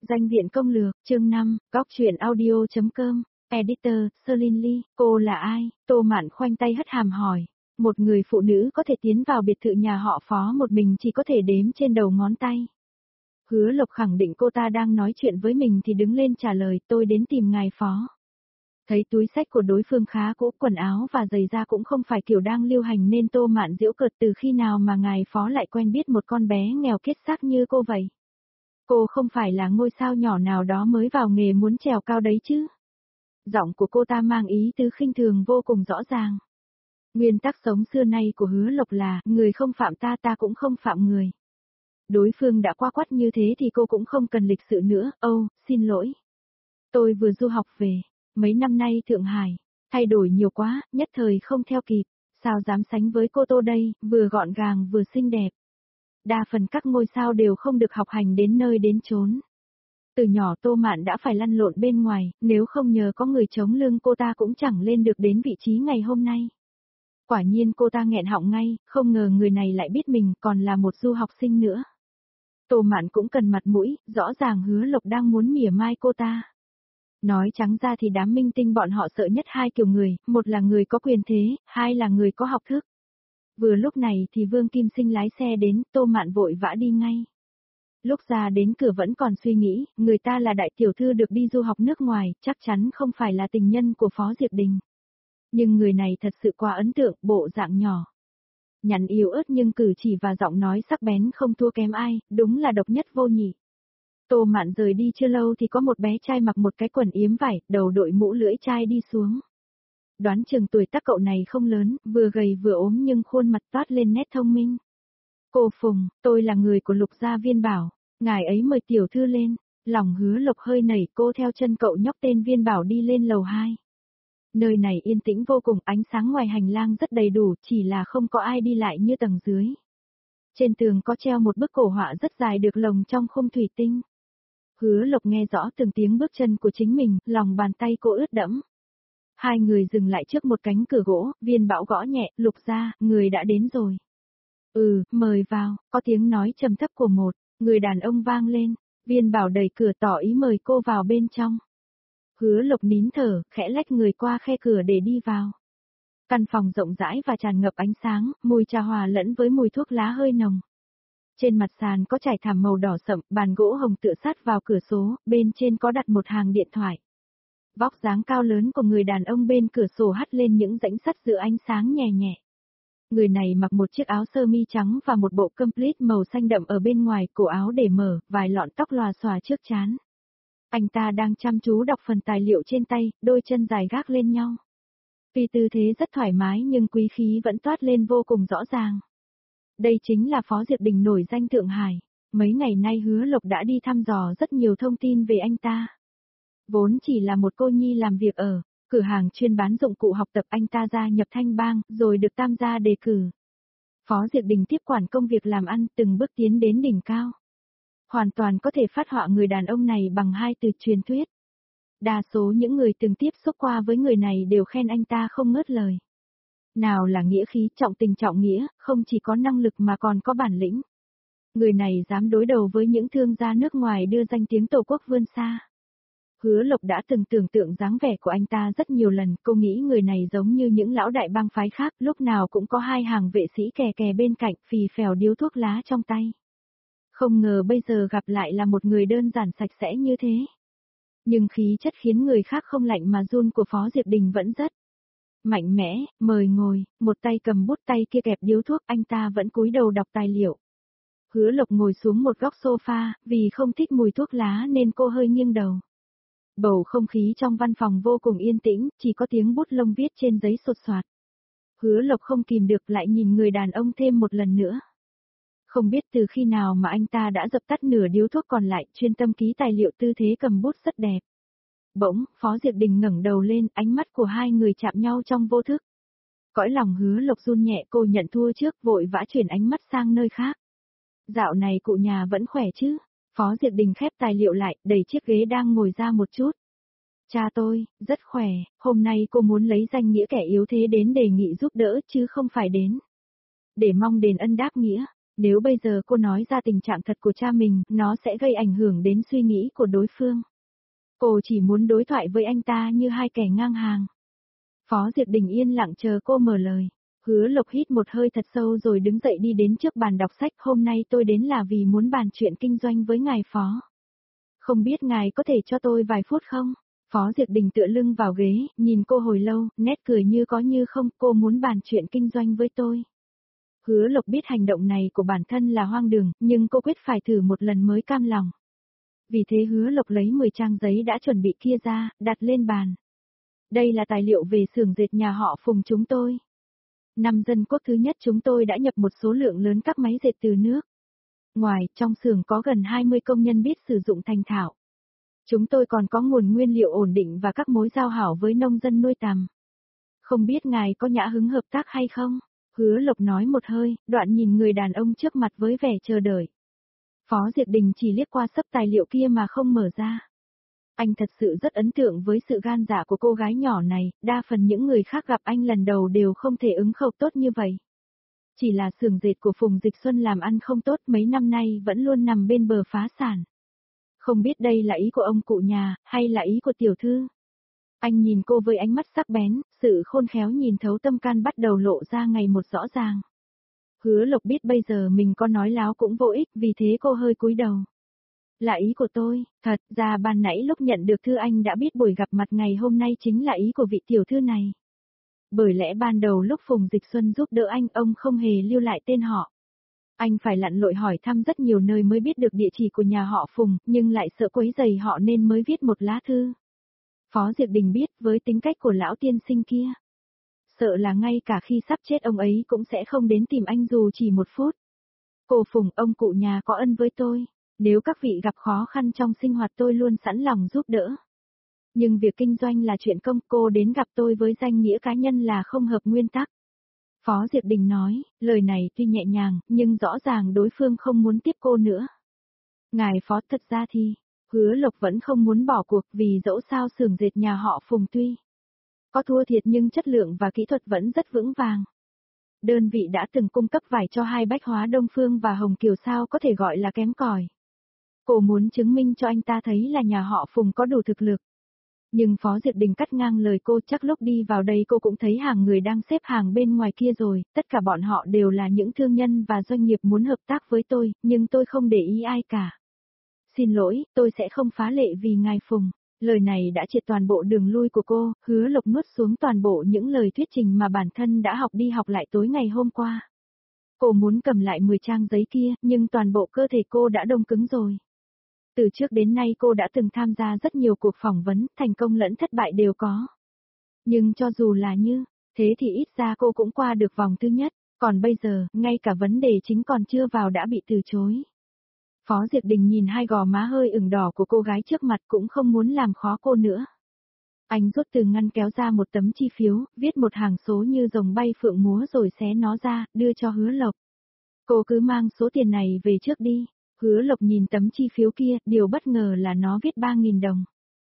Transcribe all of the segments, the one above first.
Danh viện công lược, chương 5, góc truyện audio.com, editor, Celine Lee, cô là ai? Tô Mạn khoanh tay hất hàm hỏi. Một người phụ nữ có thể tiến vào biệt thự nhà họ Phó một mình chỉ có thể đếm trên đầu ngón tay. Hứa Lộc khẳng định cô ta đang nói chuyện với mình thì đứng lên trả lời, tôi đến tìm ngài Phó. Thấy túi xách của đối phương khá cũ, quần áo và giày da cũng không phải kiểu đang lưu hành nên Tô Mạn giễu cợt, từ khi nào mà ngài Phó lại quen biết một con bé nghèo kiết xác như cô vậy? Cô không phải là ngôi sao nhỏ nào đó mới vào nghề muốn trèo cao đấy chứ? Giọng của cô ta mang ý tứ khinh thường vô cùng rõ ràng. Nguyên tắc sống xưa nay của Hứa Lộc là, người không phạm ta, ta cũng không phạm người. Đối phương đã qua quắt như thế thì cô cũng không cần lịch sự nữa. Xin lỗi. Tôi vừa du học về, mấy năm nay Thượng Hải, thay đổi nhiều quá, nhất thời không theo kịp, sao dám sánh với cô Tô đây, vừa gọn gàng vừa xinh đẹp. Đa phần các ngôi sao đều không được học hành đến nơi đến chốn. Từ nhỏ Tô Mạn đã phải lăn lộn bên ngoài, nếu không nhờ có người chống lưng cô ta cũng chẳng lên được đến vị trí ngày hôm nay. Quả nhiên cô ta nghẹn họng ngay, không ngờ người này lại biết mình còn là một du học sinh nữa. Tô Mạn cũng cần mặt mũi, rõ ràng Hứa Lộc đang muốn mỉa mai cô ta. Nói trắng ra thì đám minh tinh bọn họ sợ nhất hai kiểu người, một là người có quyền thế, hai là người có học thức. Vừa lúc này thì Vương Kim Sinh lái xe đến, Tô Mạn vội vã đi ngay. Lúc ra đến cửa vẫn còn suy nghĩ, người ta là đại tiểu thư được đi du học nước ngoài, chắc chắn không phải là tình nhân của Phó Diệp Đình. Nhưng người này thật sự quá ấn tượng, bộ dạng nhỏ. Nhắn yếu ớt nhưng cử chỉ và giọng nói sắc bén không thua kém ai, đúng là độc nhất vô nhị. Tô Mạn rời đi chưa lâu thì có một bé trai mặc một cái quần yếm vải, đầu đội mũ lưỡi chai đi xuống. Đoán chừng tuổi tác cậu này không lớn, vừa gầy vừa ốm nhưng khuôn mặt toát lên nét thông minh. Cô Phùng, tôi là người của Lục gia Viên Bảo, ngài ấy mời tiểu thư lên. Lòng Hứa Lộc hơi nảy, cô theo chân cậu nhóc tên Viên Bảo đi lên lầu 2. Nơi này yên tĩnh vô cùng, ánh sáng ngoài hành lang rất đầy đủ, chỉ là không có ai đi lại như tầng dưới. Trên tường có treo một bức cổ họa rất dài được lồng trong khung thủy tinh. Hứa Lộc nghe rõ từng tiếng bước chân của chính mình, lòng bàn tay cô ướt đẫm. Hai người dừng lại trước một cánh cửa gỗ, Viên Bảo gõ nhẹ, Lục gia, người đã đến rồi. Mời vào, có tiếng nói trầm thấp của một người đàn ông vang lên. Viên Bảo đẩy cửa tỏ ý mời cô vào bên trong. Hứa Lộc nín thở, khẽ lách người qua khe cửa để đi vào. Căn phòng rộng rãi và tràn ngập ánh sáng, mùi trà hòa lẫn với mùi thuốc lá hơi nồng. Trên mặt sàn có trải thảm màu đỏ sậm, bàn gỗ hồng tựa sát vào cửa sổ, bên trên có đặt một hàng điện thoại. Vóc dáng cao lớn của người đàn ông bên cửa sổ hắt lên những rãnh sắt giữa ánh sáng nhẹ nhẹ. Người này mặc một chiếc áo sơ mi trắng và một bộ complete màu xanh đậm ở bên ngoài, cổ áo để mở, vài lọn tóc lòa xòa trước trán. Anh ta đang chăm chú đọc phần tài liệu trên tay, đôi chân dài gác lên nhau. Tuy tư thế rất thoải mái nhưng quý khí vẫn toát lên vô cùng rõ ràng. Đây chính là Phó Diệp Đình nổi danh Thượng Hải. Mấy ngày nay Hứa Lộc đã đi thăm dò rất nhiều thông tin về anh ta. Vốn chỉ là một cô nhi làm việc ở cửa hàng chuyên bán dụng cụ học tập, anh ta gia nhập Thanh Bang, rồi được Tam gia đề cử. Phó Diệp Đình tiếp quản công việc làm ăn, từng bước tiến đến đỉnh cao. Hoàn toàn có thể phát họa người đàn ông này bằng hai từ truyền thuyết. Đa số những người từng tiếp xúc qua với người này đều khen anh ta không ngớt lời. Nào là nghĩa khí, trọng tình trọng nghĩa, không chỉ có năng lực mà còn có bản lĩnh. Người này dám đối đầu với những thương gia nước ngoài đưa danh tiếng Tổ quốc vươn xa. Hứa Lộc đã từng tưởng tượng dáng vẻ của anh ta rất nhiều lần, cô nghĩ người này giống như những lão đại bang phái khác, lúc nào cũng có hai hàng vệ sĩ kè kè bên cạnh, phì phèo điếu thuốc lá trong tay. Không ngờ bây giờ gặp lại là một người đơn giản sạch sẽ như thế. Nhưng khí chất khiến người khác không lạnh mà run của Phó Diệp Đình vẫn rất mạnh mẽ. Mời ngồi, một tay cầm bút, tay kia kẹp điếu thuốc, anh ta vẫn cúi đầu đọc tài liệu. Hứa Lộc ngồi xuống một góc sofa, vì không thích mùi thuốc lá nên cô hơi nghiêng đầu. Bầu không khí trong văn phòng vô cùng yên tĩnh, chỉ có tiếng bút lông viết trên giấy sột soạt. Hứa Lộc không kìm được lại nhìn người đàn ông thêm một lần nữa. Không biết từ khi nào mà anh ta đã dập tắt nửa điếu thuốc còn lại, chuyên tâm ký tài liệu, tư thế cầm bút rất đẹp. Bỗng, Phó Diệp Đình ngẩng đầu lên, ánh mắt của hai người chạm nhau trong vô thức. Cõi lòng Hứa Lộc run nhẹ, cô nhận thua trước, vội vã chuyển ánh mắt sang nơi khác. Dạo này cụ nhà vẫn khỏe chứ? Phó Diệp Đình khép tài liệu lại, đẩy chiếc ghế đang ngồi ra một chút. Cha tôi, rất khỏe, hôm nay cô muốn lấy danh nghĩa kẻ yếu thế đến đề nghị giúp đỡ chứ không phải đến để mong đền ân đáp nghĩa. Nếu bây giờ cô nói ra tình trạng thật của cha mình, nó sẽ gây ảnh hưởng đến suy nghĩ của đối phương. Cô chỉ muốn đối thoại với anh ta như hai kẻ ngang hàng. Phó Diệp Đình yên lặng chờ cô mở lời. Hứa Lộc hít một hơi thật sâu rồi đứng dậy đi đến trước bàn đọc sách. Hôm nay tôi đến là vì muốn bàn chuyện kinh doanh với ngài Phó. Không biết ngài có thể cho tôi vài phút không? Phó Diệp Đình tựa lưng vào ghế, nhìn cô hồi lâu, nét cười như có như không. Cô muốn bàn chuyện kinh doanh với tôi. Hứa Lộc biết hành động này của bản thân là hoang đường, nhưng cô quyết phải thử một lần mới cam lòng. Vì thế Hứa Lộc lấy 10 trang giấy đã chuẩn bị kia ra, đặt lên bàn. Đây là tài liệu về xưởng dệt nhà họ Phùng chúng tôi. Năm Dân Quốc thứ nhất chúng tôi đã nhập một số lượng lớn các máy dệt từ nước ngoài, trong xưởng có gần 20 công nhân biết sử dụng thành thạo. Chúng tôi còn có nguồn nguyên liệu ổn định và các mối giao hảo với nông dân nuôi tầm. Không biết ngài có nhã hứng hợp tác hay không? Hứa Lộc nói một hơi, đoạn nhìn người đàn ông trước mặt với vẻ chờ đợi. Phó Diệp Đình chỉ liếc qua sấp tài liệu kia mà không mở ra. Anh thật sự rất ấn tượng với sự gan dạ của cô gái nhỏ này, đa phần những người khác gặp anh lần đầu đều không thể ứng khẩu tốt như vậy. Chỉ là xưởng dệt của Phùng Dịch Xuân làm ăn không tốt mấy năm nay vẫn luôn nằm bên bờ phá sản. Không biết đây là ý của ông cụ nhà, hay là ý của tiểu thư? Anh nhìn cô với ánh mắt sắc bén, sự khôn khéo nhìn thấu tâm can bắt đầu lộ ra ngày một rõ ràng. Hứa Lộc biết bây giờ mình có nói láo cũng vô ích, vì thế cô hơi cúi đầu. Là ý của tôi, thật ra ban nãy lúc nhận được thư anh đã biết buổi gặp mặt ngày hôm nay chính là ý của vị tiểu thư này. Bởi lẽ ban đầu lúc Phùng Dịch Xuân giúp đỡ anh, ông không hề lưu lại tên họ. Anh phải lặn lội hỏi thăm rất nhiều nơi mới biết được địa chỉ của nhà họ Phùng, nhưng lại sợ quấy rầy họ nên mới viết một lá thư. Phó Diệp Đình biết với tính cách của lão tiên sinh kia. Sợ là ngay cả khi sắp chết ông ấy cũng sẽ không đến tìm anh dù chỉ một phút. Cô Phùng, ông cụ nhà có ân với tôi. Nếu các vị gặp khó khăn trong sinh hoạt tôi luôn sẵn lòng giúp đỡ. Nhưng việc kinh doanh là chuyện công, cô đến gặp tôi với danh nghĩa cá nhân là không hợp nguyên tắc. Phó Diệp Đình nói, lời này tuy nhẹ nhàng, nhưng rõ ràng đối phương không muốn tiếp cô nữa. Ngài Phó, thật ra thì, Hứa Lộc vẫn không muốn bỏ cuộc vì dẫu sao xưởng dệt nhà họ Phùng tuy có thua thiệt nhưng chất lượng và kỹ thuật vẫn rất vững vàng. Đơn vị đã từng cung cấp vải cho hai Bách Hóa Đông Phương và Hồng Kiều sao có thể gọi là kém cỏi. Cô muốn chứng minh cho anh ta thấy là nhà họ Phùng có đủ thực lực. Nhưng Phó Diệp Đình cắt ngang lời cô, chắc lúc đi vào đây cô cũng thấy hàng người đang xếp hàng bên ngoài kia rồi, tất cả bọn họ đều là những thương nhân và doanh nghiệp muốn hợp tác với tôi, nhưng tôi không để ý ai cả. Xin lỗi, tôi sẽ không phá lệ vì ngài Phùng. Lời này đã triệt toàn bộ đường lui của cô, Hứa Lộc nuốt xuống toàn bộ những lời thuyết trình mà bản thân đã học đi học lại tối ngày hôm qua. Cô muốn cầm lại 10 trang giấy kia, nhưng toàn bộ cơ thể cô đã đông cứng rồi. Từ trước đến nay cô đã từng tham gia rất nhiều cuộc phỏng vấn, thành công lẫn thất bại đều có. Nhưng cho dù là như thế thì ít ra cô cũng qua được vòng thứ nhất, còn bây giờ, ngay cả vấn đề chính còn chưa vào đã bị từ chối. Phó Diệp Đình nhìn hai gò má hơi ửng đỏ của cô gái trước mặt cũng không muốn làm khó cô nữa. Anh rút từ ngăn kéo ra một tấm chi phiếu, viết một hàng số như rồng bay phượng múa rồi xé nó ra, đưa cho Hứa Lộc. Cô cứ mang số tiền này về trước đi. Hứa Lộc nhìn tấm chi phiếu kia, điều bất ngờ là nó viết 3.000 đồng.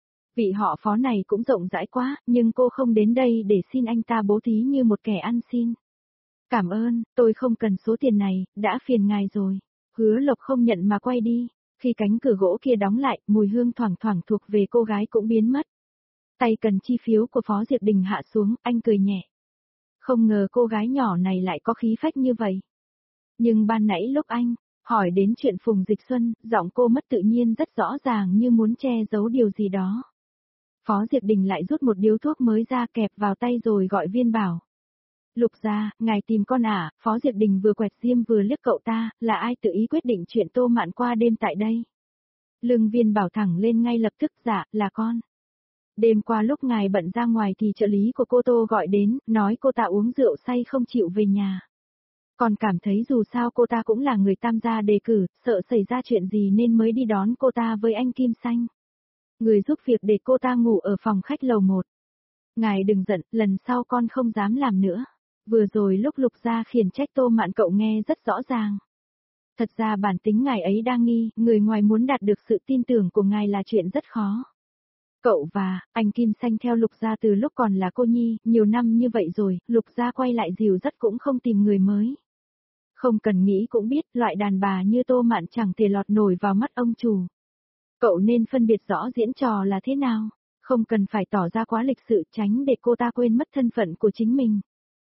Vị họ Phó này cũng rộng rãi quá, nhưng cô không đến đây để xin anh ta bố thí như một kẻ ăn xin. Cảm ơn, tôi không cần số tiền này, đã phiền ngài rồi. Hứa Lộc không nhận mà quay đi. Khi cánh cửa gỗ kia đóng lại, mùi hương thoảng thoảng thuộc về cô gái cũng biến mất. Tay cần chi phiếu của Phó Diệp Đình hạ xuống, anh cười nhẹ. Không ngờ cô gái nhỏ này lại có khí phách như vậy. Nhưng ban nãy lúc anh hỏi đến chuyện Phùng Dịch Xuân, giọng cô mất tự nhiên rất rõ ràng như muốn che giấu điều gì đó. Phó Diệp Đình lại rút một điếu thuốc mới ra kẹp vào tay rồi gọi Viên Bảo. Lục gia, ngài tìm con à? Phó Diệp Đình vừa quẹt diêm vừa liếc cậu ta, là ai tự ý quyết định chuyện Tô Mạn qua đêm tại đây? Lương Viên Bảo thẳng lên ngay lập tức, dạ, là con. Đêm qua lúc ngài bận ra ngoài thì trợ lý của cô Tô gọi đến, nói cô ta uống rượu say không chịu về nhà. Còn cảm thấy dù sao cô ta cũng là người tam gia đề cử, sợ xảy ra chuyện gì nên mới đi đón cô ta với anh Kim Xanh. Người giúp việc để cô ta ngủ ở phòng khách lầu 1. Ngài đừng giận, lần sau con không dám làm nữa. Vừa rồi lúc Lục gia khiển trách Tô Mạn cậu nghe rất rõ ràng. Thật ra bản tính ngài ấy đang nghi, người ngoài muốn đạt được sự tin tưởng của ngài là chuyện rất khó. Cậu và anh Kim Xanh theo Lục gia từ lúc còn là cô nhi, nhiều năm như vậy rồi, Lục gia quay lại dìu dắt cũng không tìm người mới. Không cần nghĩ cũng biết, loại đàn bà như Tô Mạn chẳng thể lọt nổi vào mắt ông chủ. Cậu nên phân biệt rõ diễn trò là thế nào, không cần phải tỏ ra quá lịch sự tránh để cô ta quên mất thân phận của chính mình.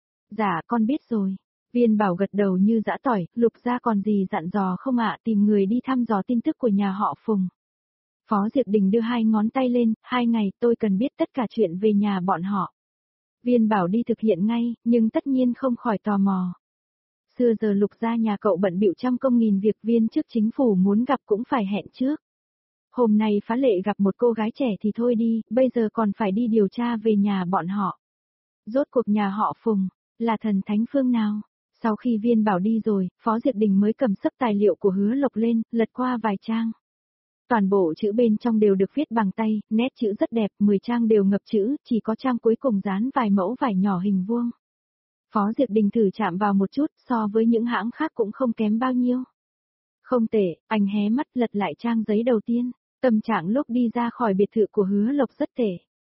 Dạ con biết rồi. Viên Bảo gật đầu như giã tỏi, Lục gia còn gì dặn dò không ạ, tìm người đi thăm dò tin tức của nhà họ Phùng. Phó Diệp Đình đưa hai ngón tay lên, 2 ngày tôi cần biết tất cả chuyện về nhà bọn họ. Viên Bảo đi thực hiện ngay, nhưng tất nhiên không khỏi tò mò. Xưa giờ Lục gia nhà cậu bận bịu trăm công nghìn việc, viên chức chính phủ muốn gặp cũng phải hẹn trước. Hôm nay phá lệ gặp một cô gái trẻ thì thôi đi, bây giờ còn phải đi điều tra về nhà bọn họ. Rốt cuộc nhà họ Phùng, là thần thánh phương nào? Sau khi Viên Bảo đi rồi, Phó Diệp Đình mới cầm sấp tài liệu của Hứa Lộc lên, lật qua vài trang. Toàn bộ chữ bên trong đều được viết bằng tay, nét chữ rất đẹp, 10 trang đều ngập chữ, chỉ có trang cuối cùng dán vài mẫu vải nhỏ hình vuông. Phó Diệp Đình thử chạm vào một chút, so với những hãng khác cũng không kém bao nhiêu. Không tệ, anh hé mắt lật lại trang giấy đầu tiên, tâm trạng lúc đi ra khỏi biệt thự của Hứa Lộc rất tệ.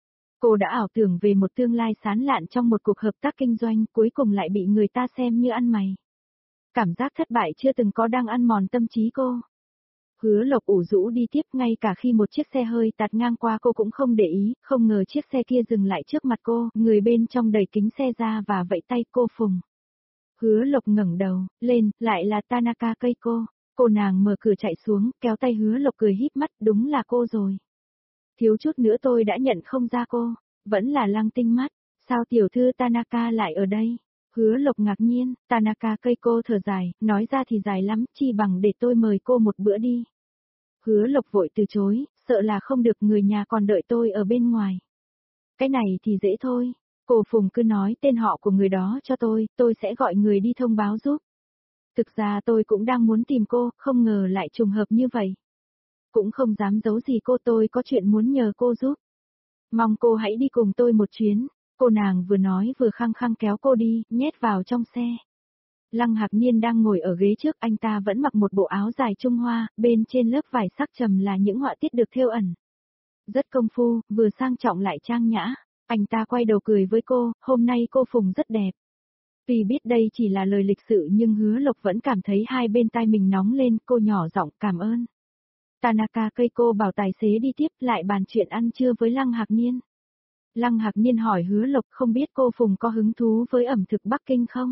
Cô đã ảo tưởng về một tương lai sáng lạn trong một cuộc hợp tác kinh doanh, cuối cùng lại bị người ta xem như ăn mày. Cảm giác thất bại chưa từng có đang ăn mòn tâm trí cô. Hứa Lộc ủ rũ đi tiếp, ngay cả khi một chiếc xe hơi tạt ngang qua cô cũng không để ý, không ngờ chiếc xe kia dừng lại trước mặt cô, người bên trong đẩy kính xe ra và vẫy tay cô Phùng. Hứa Lộc ngẩng đầu, lên, lại là Tanaka Keiko. Cô nàng mở cửa chạy xuống, kéo tay Hứa Lộc cười híp mắt, đúng là cô rồi. Thiếu chút nữa tôi đã nhận không ra cô, vẫn là Lăng Tinh mắt, sao tiểu thư Tanaka lại ở đây? Hứa Lộc ngạc nhiên, Tanaka Keiko thở dài, nói ra thì dài lắm, chi bằng để tôi mời cô một bữa đi. Hứa Lộc vội từ chối, sợ là không được, người nhà còn đợi tôi ở bên ngoài. Cái này thì dễ thôi, cô Phùng cứ nói tên họ của người đó cho tôi sẽ gọi người đi thông báo giúp. Thực ra tôi cũng đang muốn tìm cô, không ngờ lại trùng hợp như vậy. Cũng không dám giấu gì cô, tôi có chuyện muốn nhờ cô giúp. Mong cô hãy đi cùng tôi một chuyến. Cô nàng vừa nói vừa khăng khăng kéo cô đi, nhét vào trong xe. Lăng Hạc Niên đang ngồi ở ghế trước, anh ta vẫn mặc một bộ áo dài Trung Hoa, bên trên lớp vải sắc trầm là những họa tiết được thêu ẩn. Rất công phu, vừa sang trọng lại trang nhã. Anh ta quay đầu cười với cô, hôm nay cô Phùng rất đẹp. Tuy biết đây chỉ là lời lịch sự nhưng Hứa Lộc vẫn cảm thấy hai bên tai mình nóng lên, cô nhỏ giọng cảm ơn. Tanaka Keiko bảo tài xế đi tiếp, lại bàn chuyện ăn trưa với Lăng Hạc Niên. Lăng Hạc Niên hỏi Hứa Lộc, không biết cô Phùng có hứng thú với ẩm thực Bắc Kinh không?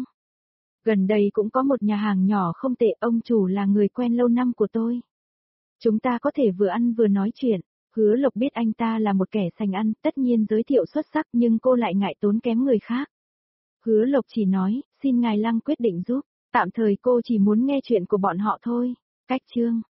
Gần đây cũng có một nhà hàng nhỏ không tệ, ông chủ là người quen lâu năm của tôi. Chúng ta có thể vừa ăn vừa nói chuyện. Hứa Lộc biết anh ta là một kẻ sành ăn, tất nhiên giới thiệu xuất sắc nhưng cô lại ngại tốn kém người khác. Hứa Lộc chỉ nói, xin ngài Lăng quyết định giúp, tạm thời cô chỉ muốn nghe chuyện của bọn họ thôi. Cách chương